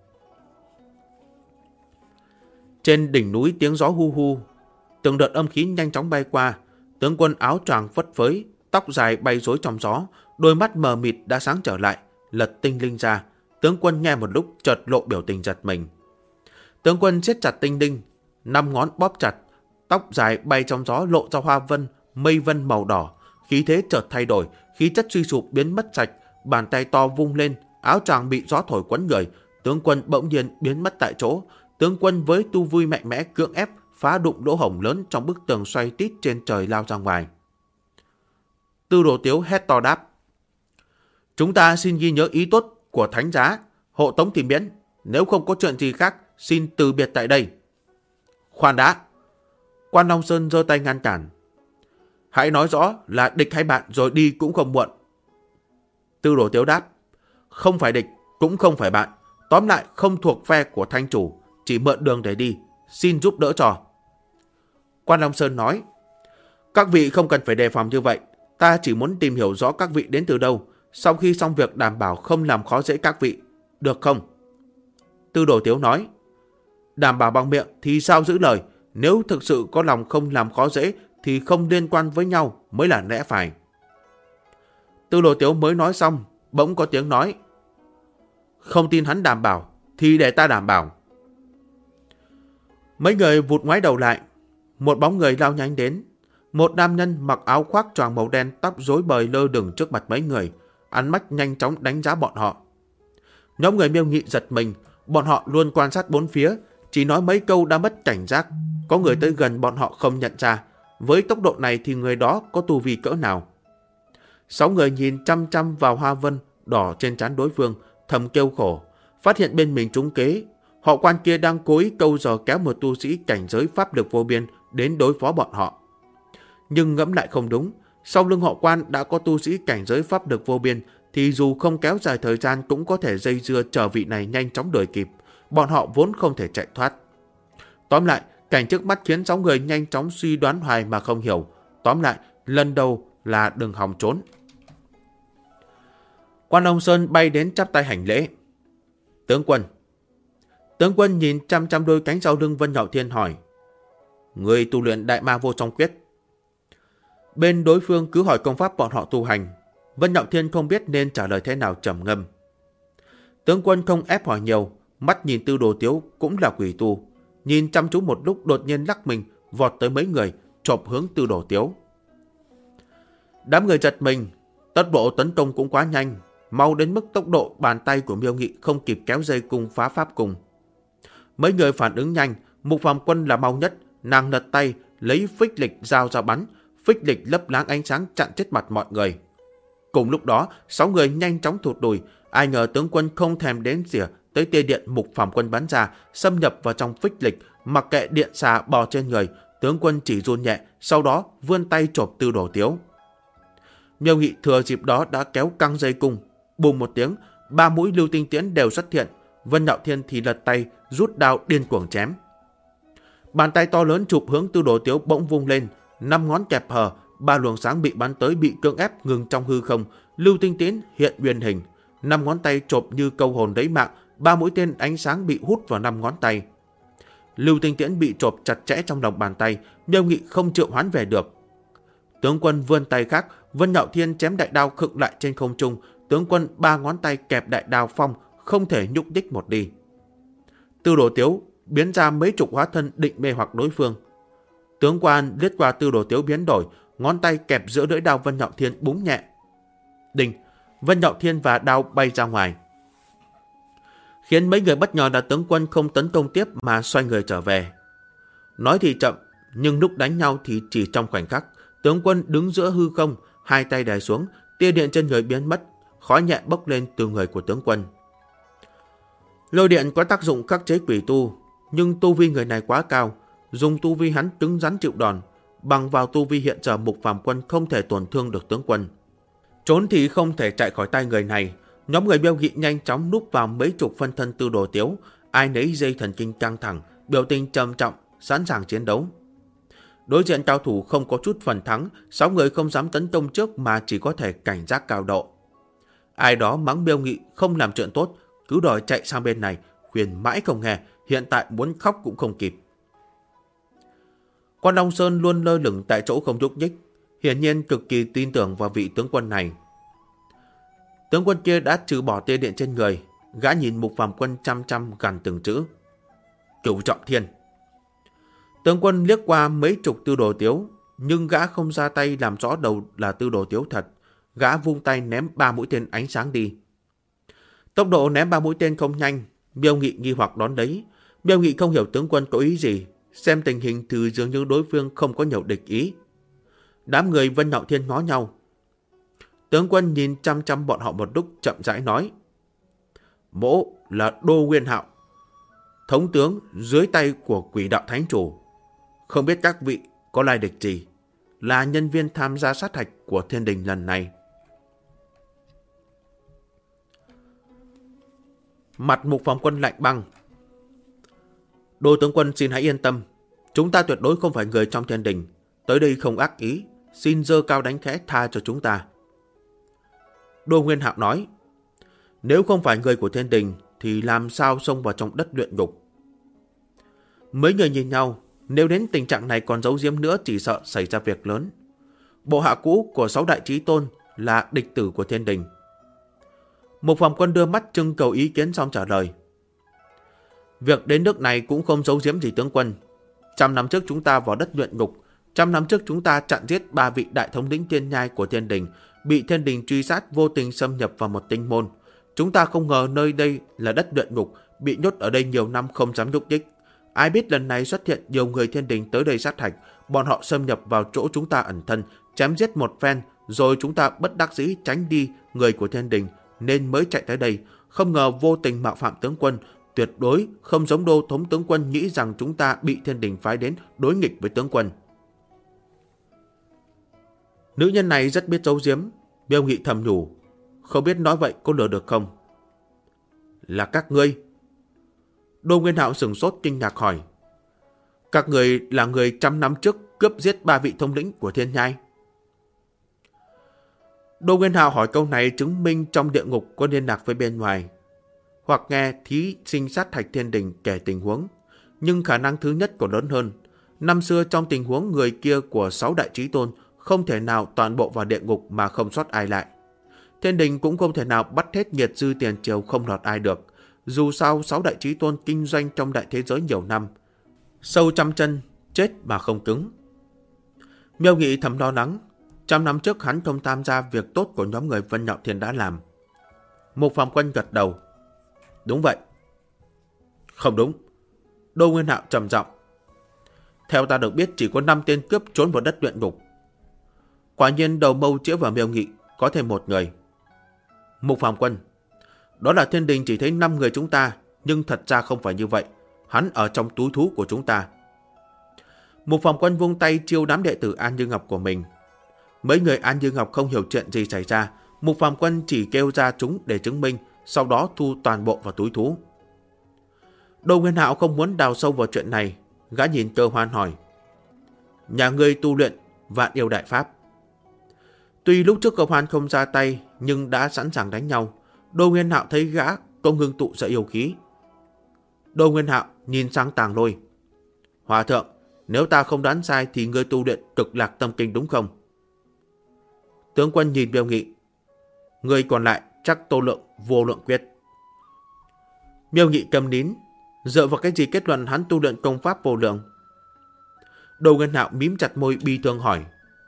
Trên đỉnh núi tiếng gió hu hu, từng đợt âm khí nhanh chóng bay qua. Tướng quân áo choàng phất phới, tóc dài bay rối trong gió, đôi mắt mờ mịt đã sáng trở lại, lật tinh linh ra. Tướng quân nghe một lúc chợt lộ biểu tình giật mình. Tướng quân siết chặt tinh đinh, 5 ngón bóp chặt, tóc dài bay trong gió lộ ra hoa vân, mây vân màu đỏ. Khí thế chợt thay đổi, khí chất suy sụp biến mất sạch, bàn tay to vung lên, áo choàng bị gió thổi quấn người. Tướng quân bỗng nhiên biến mất tại chỗ. Tướng quân với tu vui mạnh mẽ cưỡng ép phá đụng lỗ hổng lớn trong bức tường xoay tít trên trời lao ra ngoài. Tư Đồ Tiếu hét to đáp: chúng ta xin ghi nhớ ý tốt của thánh giá, hộ tống thì miễn, nếu không có chuyện gì khác xin từ biệt tại đây. Khoan đã! Quan Long Sơn giơ tay ngăn cản: hãy nói rõ là địch hay bạn rồi đi cũng không muộn. Tư Đồ Tiếu đáp: không phải địch, cũng không phải bạn, tóm lại không thuộc phe của Thanh Chủ, chỉ mượn đường để đi, xin giúp đỡ cho. Quan Long Sơn nói: các vị không cần phải đề phòng như vậy, ta chỉ muốn tìm hiểu rõ các vị đến từ đâu, sau khi xong việc đảm bảo không làm khó dễ các vị, được không? Tư Đồ Tiếu nói: đảm bảo bằng miệng thì sao giữ lời, nếu thực sự có lòng không làm khó dễ thì không liên quan với nhau mới là lẽ phải. Tư Đồ Tiếu mới nói xong, bỗng có tiếng nói: không tin hắn đảm bảo thì để ta đảm bảo. Mấy người vụt ngoái đầu lại, một bóng người lao nhanh đến. Một nam nhân mặc áo khoác choàng màu đen, tóc rối bời lơ lửng trước mặt mấy người, ánh mắt nhanh chóng đánh giá bọn họ. Nhóm người Miêu Nghị giật mình, bọn họ luôn quan sát bốn phía, chỉ nói mấy câu đã mất cảnh giác. Có người tới gần bọn họ không nhận ra, với tốc độ này thì người đó có tu vi cỡ nào. 6 người nhìn chăm chăm vào hoa vân đỏ trên trán đối phương, thầm kêu khổ, phát hiện bên mình trúng kế. Họ Quan kia đang cố ý câu giờ kéo một tu sĩ cảnh giới pháp lực vô biên đến đối phó bọn họ. Nhưng ngẫm lại không đúng, sau lưng họ Quan đã có tu sĩ cảnh giới pháp lực vô biên thì dù không kéo dài thời gian cũng có thể dây dưa chờ vị này nhanh chóng đuổi kịp. bọn họ vốn không thể chạy thoát. Tóm lại, cảnh trước mắt khiến 6 người nhanh chóng suy đoán hoài mà không hiểu. Tóm lại, lần đầu là đừng hòng trốn. Quan Ông Sơn bay đến chắp tay hành lễ. Tướng quân. Tướng quân nhìn chăm chăm đôi cánh sau lưng Vân Nhạo Thiên hỏi. Người tu luyện Đại Ma Vô Song Quyết. Bên đối phương cứ hỏi công pháp bọn họ tu hành. Vân Nhạo Thiên không biết nên trả lời thế nào, trầm ngâm. Tướng quân không ép hỏi nhiều, mắt nhìn Tư Đồ Tiếu cũng là quỷ tu. Nhìn chăm chú một lúc đột nhiên lắc mình, vọt tới mấy người, chộp hướng Tư Đồ Tiếu. Đám người giật mình, tốc độ tấn công cũng quá nhanh, mau đến mức tốc độ bàn tay của Miêu Nghị không kịp kéo dây cung phá pháp cung. Mấy người phản ứng nhanh, Mục Phàm Quân là mau nhất, nàng lật tay, lấy phích lịch dao ra bắn, phích lịch lấp láng ánh sáng chặn chết mặt mọi người. Cùng lúc đó, 6 người nhanh chóng thụt lùi, ai ngờ tướng quân không thèm đến rỉa tới tia điện Mục Phàm Quân bắn ra, xâm nhập vào trong phích lịch, mặc kệ điện xà bò trên người, tướng quân chỉ run nhẹ, sau đó vươn tay chộp Tư Đồ Tiếu. Miêu Nghị thừa dịp đó đã kéo căng dây cung, bùm một tiếng, 3 mũi lưu tinh tiễn đều xuất hiện. Vân Nhạo Thiên thì lật tay, rút đao điên cuồng chém. Bàn tay to lớn chụp hướng Tư Đồ Tiếu bỗng vung lên, 5 ngón kẹp hờ, 3 luồng sáng bị bắn tới bị cưỡng ép ngừng trong hư không, lưu tinh tiễn hiện nguyên hình, 5 ngón tay chộp như câu hồn lấy mạng, 3 mũi tên ánh sáng bị hút vào 5 ngón tay. Lưu tinh tiễn bị chộp chặt chẽ trong lòng bàn tay, Miêu Nghị không triệu hoán về được. Tướng quân vươn tay khác, Vân Nhạo Thiên chém đại đao khựng lại trên không trung, tướng quân 3 ngón tay kẹp đại đao phong, không thể nhúc nhích một đi. Tư Đồ Tiếu biến ra mấy chục hóa thân định mê hoặc đối phương. Tướng quan liếc qua Tư Đồ Tiếu biến đổi, ngón tay kẹp giữa lưỡi đao Vân Nhạo Thiên búng nhẹ. Đinh, Vân Nhạo Thiên và đao bay ra ngoài. Khiến mấy người bất ngờ là tướng quân không tấn công tiếp mà xoay người trở về. Nói thì chậm, nhưng lúc đánh nhau thì chỉ trong khoảnh khắc. Tướng quân đứng giữa hư không, hai tay đè xuống, tia điện trên người biến mất, khói nhẹ bốc lên từ người của tướng quân. Lôi điện có tác dụng khắc chế quỷ tu, nhưng tu vi người này quá cao, dùng tu vi hắn cứng rắn chịu đòn, bằng vào tu vi hiện giờ Mục Phàm Quân không thể tổn thương được tướng quân. Trốn thì không thể chạy khỏi tay người này. Nhóm người Miêu Nghị nhanh chóng núp vào mấy chục phân thân Tư Đồ Tiếu, ai nấy dây thần kinh căng thẳng, biểu tình trầm trọng, sẵn sàng chiến đấu. Đối diện cao thủ không có chút phần thắng, 6 người không dám tấn công trước mà chỉ có thể cảnh giác cao độ. Ai đó mắng Miêu Nghị không làm chuyện tốt, cứ đòi chạy sang bên này, khuyên mãi không nghe, hiện tại muốn khóc cũng không kịp. Quan Long Sơn luôn lơ lửng tại chỗ không nhúc nhích, hiển nhiên cực kỳ tin tưởng vào vị tướng quân này. Tướng quân kia đã trừ bỏ tia điện trên người, gã nhìn Mục Phàm Quân chăm chăm gằn từng chữ. Cửu Trọng Thiên. Tướng quân liếc qua mấy chục Tư Đồ Tiếu, nhưng gã không ra tay làm rõ đầu là Tư Đồ Tiếu thật. Gã vung tay ném 3 mũi tên ánh sáng đi. Tốc độ ném 3 mũi tên không nhanh, Miêu Nghị nghi hoặc đón đấy. Miêu Nghị không hiểu tướng quân có ý gì, xem tình hình thì dường như đối phương không có nhiều địch ý. Đám người Vân Nhạo Thiên ngó nhau. Tướng quân nhìn chăm chăm bọn họ một lúc chậm rãi nói. Mỗ là Đô Nguyên Hạo, thống tướng dưới tay của Quỷ Đạo Thánh Chủ. Không biết các vị có lai lịch gì, là nhân viên tham gia sát hạch của thiên đình lần này. Mặt Mục Phàm Quân lạnh băng. Đô tướng quân xin hãy yên tâm, chúng ta tuyệt đối không phải người trong thiên đình, tới đây không ác ý, xin giơ cao đánh khẽ tha cho chúng ta. Đô Nguyên Hạo nói, nếu không phải người của thiên đình thì làm sao xông vào trong đất luyện ngục. Mấy người nhìn nhau, nếu đến tình trạng này còn giấu giếm nữa chỉ sợ xảy ra việc lớn. Bộ hạ cũ của 6 đại chí tôn là địch tử của thiên đình. Mục Phàm Quân đưa mắt trưng cầu ý kiến xong trả lời. Việc đến nước này cũng không giấu giếm gì tướng quân. 100 năm trước chúng ta vào đất luyện ngục, 100 năm trước chúng ta chặn giết 3 vị đại thống lĩnh tiên nhai của thiên đình, bị thiên đình truy sát vô tình xâm nhập vào một tinh môn. Chúng ta không ngờ nơi đây là đất luyện ngục, bị nhốt ở đây nhiều năm không dám nhúc nhích. Ai biết lần này xuất hiện nhiều người thiên đình tới đây sát hạch, bọn họ xâm nhập vào chỗ chúng ta ẩn thân, chém giết một phen, rồi chúng ta bất đắc dĩ tránh đi người của thiên đình nên mới chạy tới đây. Không ngờ vô tình mạo phạm tướng quân, tuyệt đối không giống Đô thống tướng quân nghĩ rằng chúng ta bị thiên đình phái đến đối nghịch với tướng quân. Nữ nhân này rất biết giấu giếm, Miêu Nghị thầm nhủ, không biết nói vậy có lừa được không. Là các ngươi. Đô Nguyên Hạo sửng sốt kinh ngạc hỏi. Các người là người 100 năm trước cướp giết 3 vị thống lĩnh của Thiên Nhai? Đô Nguyên Hạo hỏi câu này chứng minh trong địa ngục có liên lạc với bên ngoài, hoặc nghe thí sinh sát hạch thiên đình kể tình huống, nhưng khả năng thứ nhất còn lớn hơn. Năm xưa trong tình huống người kia của 6 đại chí tôn không thể nào toàn bộ vào địa ngục mà không sót ai lại. Thiên đình cũng không thể nào bắt hết nhiệt dư tiền triều không lọt ai được. Dù sao 6 đại chí tôn kinh doanh trong đại thế giới nhiều năm, sâu trăm chân, chết mà không cứng. Miêu Nghị thầm lo lắng. 100 năm trước hắn không tham gia việc tốt của nhóm người Vân Nhạo Thiên đã làm. Mục Phàm Quân gật đầu. Đúng vậy. Không đúng. Đô Nguyên Hạo trầm giọng. Theo ta được biết chỉ có 5 tên cướp trốn vào đất luyện ngục. Quả nhiên đầu mâu chĩa vào Miêu Nghị, có thêm một người. Mục Phàm Quân. Đó là thiên đình chỉ thấy 5 người chúng ta, nhưng thật ra không phải như vậy. Hắn ở trong túi thú của chúng ta. Mục Phàm Quân vung tay chiêu đám đệ tử An Như Ngọc của mình. Mấy người An Như Ngọc không hiểu chuyện gì xảy ra. Mục Phàm Quân chỉ kêu ra chúng để chứng minh, sau đó thu toàn bộ vào túi thú. Đô Nguyên Hạo không muốn đào sâu vào chuyện này. Gã nhìn Cơ Hoan hỏi. Nhà ngươi tu luyện Vạn Yêu Đại Pháp. Tuy lúc trước Cơ Hoan không ra tay, nhưng đã sẵn sàng đánh nhau. Đô Nguyên Hạo thấy gã không ngưng tụ ra yêu khí. Đô Nguyên Hạo nhìn sang Tàng Lôi. Hòa thượng, nếu ta không đoán sai thì ngươi tu luyện Cực Lạc Tâm Kinh đúng không? Tướng quân nhìn Miêu Nghị. Người còn lại chắc Tô Lượng Vô Lượng Quyết. Miêu Nghị cầm nín. Dựa vào cái gì kết luận hắn tu luyện công pháp vô lượng? Đô Nguyên Hạo mím chặt môi bi thương hỏi.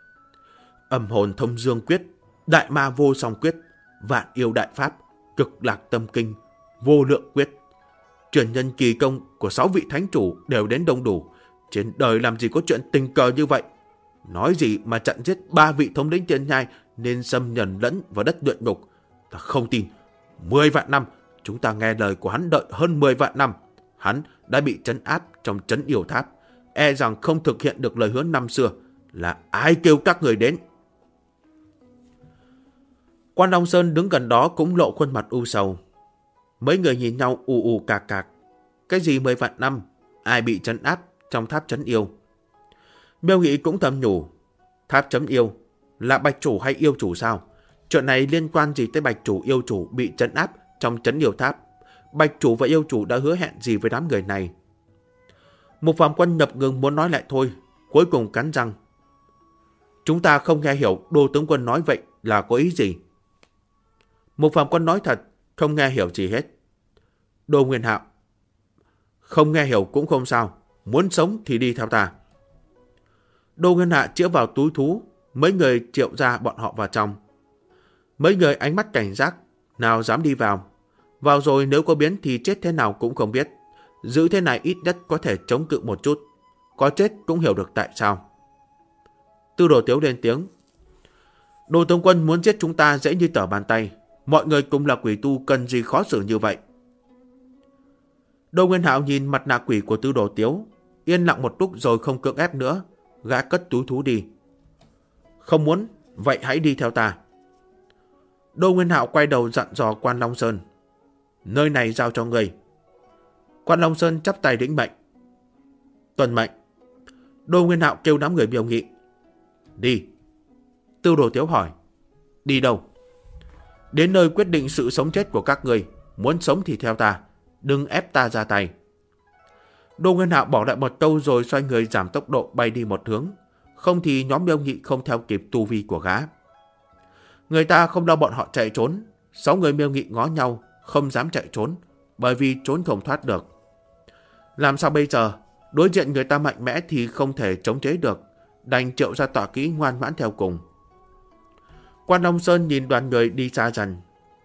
Âm Hồn Thông Dương Quyết, Đại Ma Vô Song Quyết, Vạn Yêu Đại Pháp, Cực Lạc Tâm Kinh, Vô Lượng Quyết. Truyền nhân kỳ công của 6 vị thánh chủ đều đến đông đủ. Trên đời làm gì có chuyện tình cờ như vậy? Nói gì mà chặn giết 3 vị thống lĩnh Thiên Nhai nên xâm nhẫn lẫn vào đất luyện ngục. Ta không tin. 10 vạn năm, chúng ta nghe lời của hắn đợi hơn 10 vạn năm. Hắn đã bị trấn áp trong trấn yêu tháp. E rằng không thực hiện được lời hứa năm xưa. Là ai kêu các người đến? Quan Long Sơn đứng gần đó cũng lộ khuôn mặt u sầu. Mấy người nhìn nhau ù cạc cạc. Cái gì 10 vạn năm? Ai bị trấn áp trong tháp trấn yêu? Miêu Nghị cũng thầm nhủ. Tháp trấn yêu là bạch chủ hay yêu chủ sao? Chuyện này liên quan gì tới bạch chủ yêu chủ bị trấn áp trong trấn yêu tháp? Bạch chủ và yêu chủ đã hứa hẹn gì với đám người này? Mục Phàm Quân ngập ngừng muốn nói lại thôi, cuối cùng cắn răng. Chúng ta không nghe hiểu Đô tướng quân nói vậy là có ý gì? Mục Phàm Quân nói thật, không nghe hiểu gì hết. Đô Nguyên Hạo. Không nghe hiểu cũng không sao, muốn sống thì đi theo ta. Đô Nguyên Hạo chĩa vào túi thú, mấy người triệu ra bọn họ vào trong. Mấy người ánh mắt cảnh giác, nào dám đi vào. Vào rồi nếu có biến thì chết thế nào cũng không biết. Giữ thế này ít nhất có thể chống cự một chút. Có chết cũng hiểu được tại sao. Tư Đồ Tiếu lên tiếng. Đô tướng quân muốn giết chúng ta dễ như trở bàn tay. Mọi người cùng là quỷ tu, cần gì khó xử như vậy? Đô Nguyên Hạo nhìn mặt nạ quỷ của Tư Đồ Tiếu, yên lặng một lúc rồi không cưỡng ép nữa. Gã cất túi thú đi. Không muốn, vậy hãy đi theo ta. Đô Nguyên Hạo quay đầu dặn dò Quan Long Sơn. Nơi này giao cho người. Quan Long Sơn chắp tay lĩnh mệnh. Tuân mệnh. Đô Nguyên Hạo kêu đám người Miêu Nghị. Đi. Tư Đồ Tiếu hỏi. Đi đâu? Đến nơi quyết định sự sống chết của các người. Muốn sống thì theo ta, đừng ép ta ra tay. Đô Nguyên Hạo bỏ lại một câu rồi xoay người giảm tốc độ bay đi một hướng. Không thì nhóm Miêu Nghị không theo kịp tu vi của gã. Người ta không lo bọn họ chạy trốn. 6 người Miêu Nghị ngó nhau, không dám chạy trốn, bởi vì trốn không thoát được. Làm sao bây giờ? Đối diện người ta mạnh mẽ thì không thể chống chế được, đành triệu ra tọa kỹ ngoan ngoãn theo cùng. Quan Long Sơn nhìn đoàn người đi xa dần.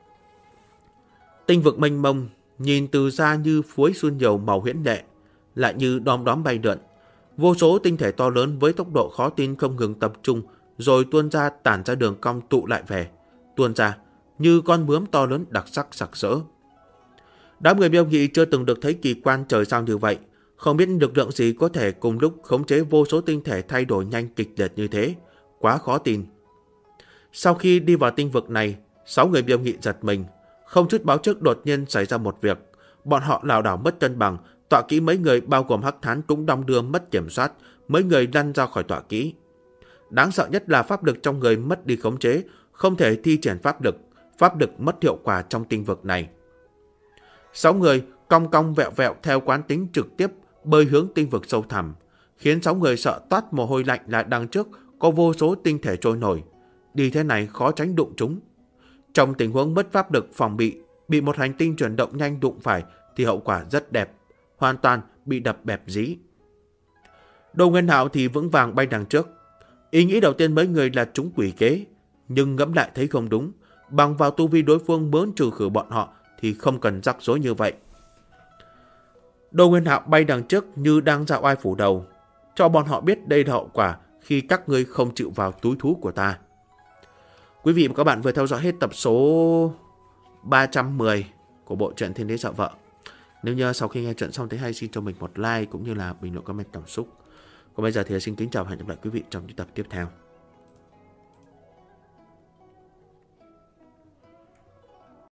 Tinh vực mênh mông, nhìn từ xa như phối xuân nhiều màu huyễn lệ, lại như đom đóm bay lượn. Vô số tinh thể to lớn với tốc độ khó tin không ngừng tập trung, rồi tuôn ra tản ra đường cong tụ lại về, tuôn ra như con bướm to lớn đặc sắc sặc sỡ. Đám người Miêu Nghị chưa từng được thấy kỳ quan trời sao như vậy, không biết lực lượng gì có thể cùng lúc khống chế vô số tinh thể thay đổi nhanh kịch liệt như thế, quá khó tin. Sau khi đi vào tinh vực này, 6 người Miêu Nghị giật mình, không chút báo trước đột nhiên xảy ra một việc. Bọn họ lảo đảo mất cân bằng, tọa kỹ mấy người bao gồm Hắc Thán cũng đong đưa mất kiểm soát, mấy người lăn ra khỏi tọa kỹ. Đáng sợ nhất là pháp lực trong người mất đi khống chế, không thể thi triển pháp lực mất hiệu quả trong tinh vực này. 6 người cong cong vẹo vẹo theo quán tính trực tiếp bơi hướng tinh vực sâu thẳm, khiến 6 người sợ toát mồ hôi lạnh là đằng trước có vô số tinh thể trôi nổi. Đi thế này khó tránh đụng chúng. Trong tình huống mất pháp lực phòng bị một hành tinh chuyển động nhanh đụng phải thì hậu quả rất đẹp, hoàn toàn bị đập bẹp dí. Đồ Nguyên Hạo thì vững vàng bay đằng trước. Ý nghĩ đầu tiên mấy người là chúng quỷ kế, nhưng ngẫm lại thấy không đúng. Bằng vào tu vi đối phương muốn trừ khử bọn họ thì không cần rắc rối như vậy. Đồ Nguyên Hạo bay đằng trước như đang ra oai phủ đầu, cho bọn họ biết đây là hậu quả khi các ngươi không chịu vào túi thú của ta. Quý vị và các bạn vừa theo dõi hết tập số 310 của bộ truyện Thiên Đế Sợ Vợ. Nếu như sau khi nghe chuyện xong thấy hay, xin cho mình một like cũng như là bình luận comment cảm xúc. Còn bây giờ thì xin kính chào và hẹn gặp lại quý vị trong những tập tiếp theo.